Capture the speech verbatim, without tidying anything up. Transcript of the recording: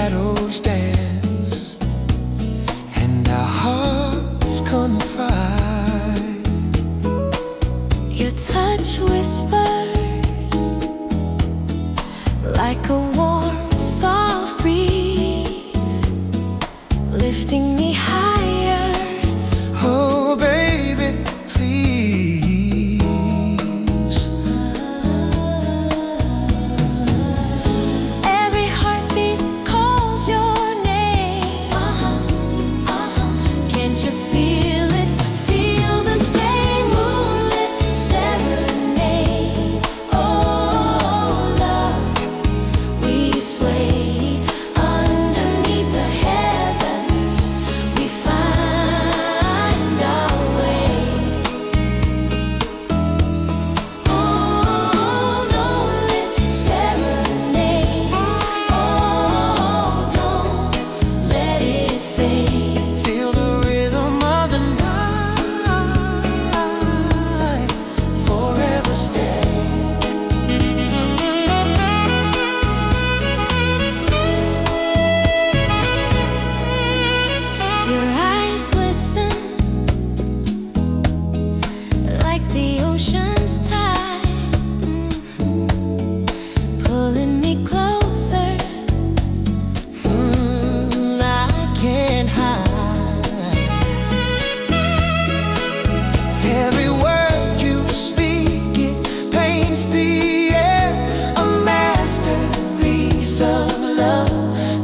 shadows dance and our hearts confide. Your touch whispers like a warm, soft breeze, lifting me higher. Oh, baby, please. Every heartbeat calls your name. Uh-huh, uh-huh. Can't you feel it? Feel the same moonlit serenade. Oh, love, we sway underneath the heavens. We find our way. Oh, don't let serenade. Oh, don't let it fade. Feel the rhythm of the night, forever stay. Your eyes glisten like the ocean's tide, mhm, pulling me closer. Mm, I can't hide. Every word you speak, it paints the air, a masterpiece of love.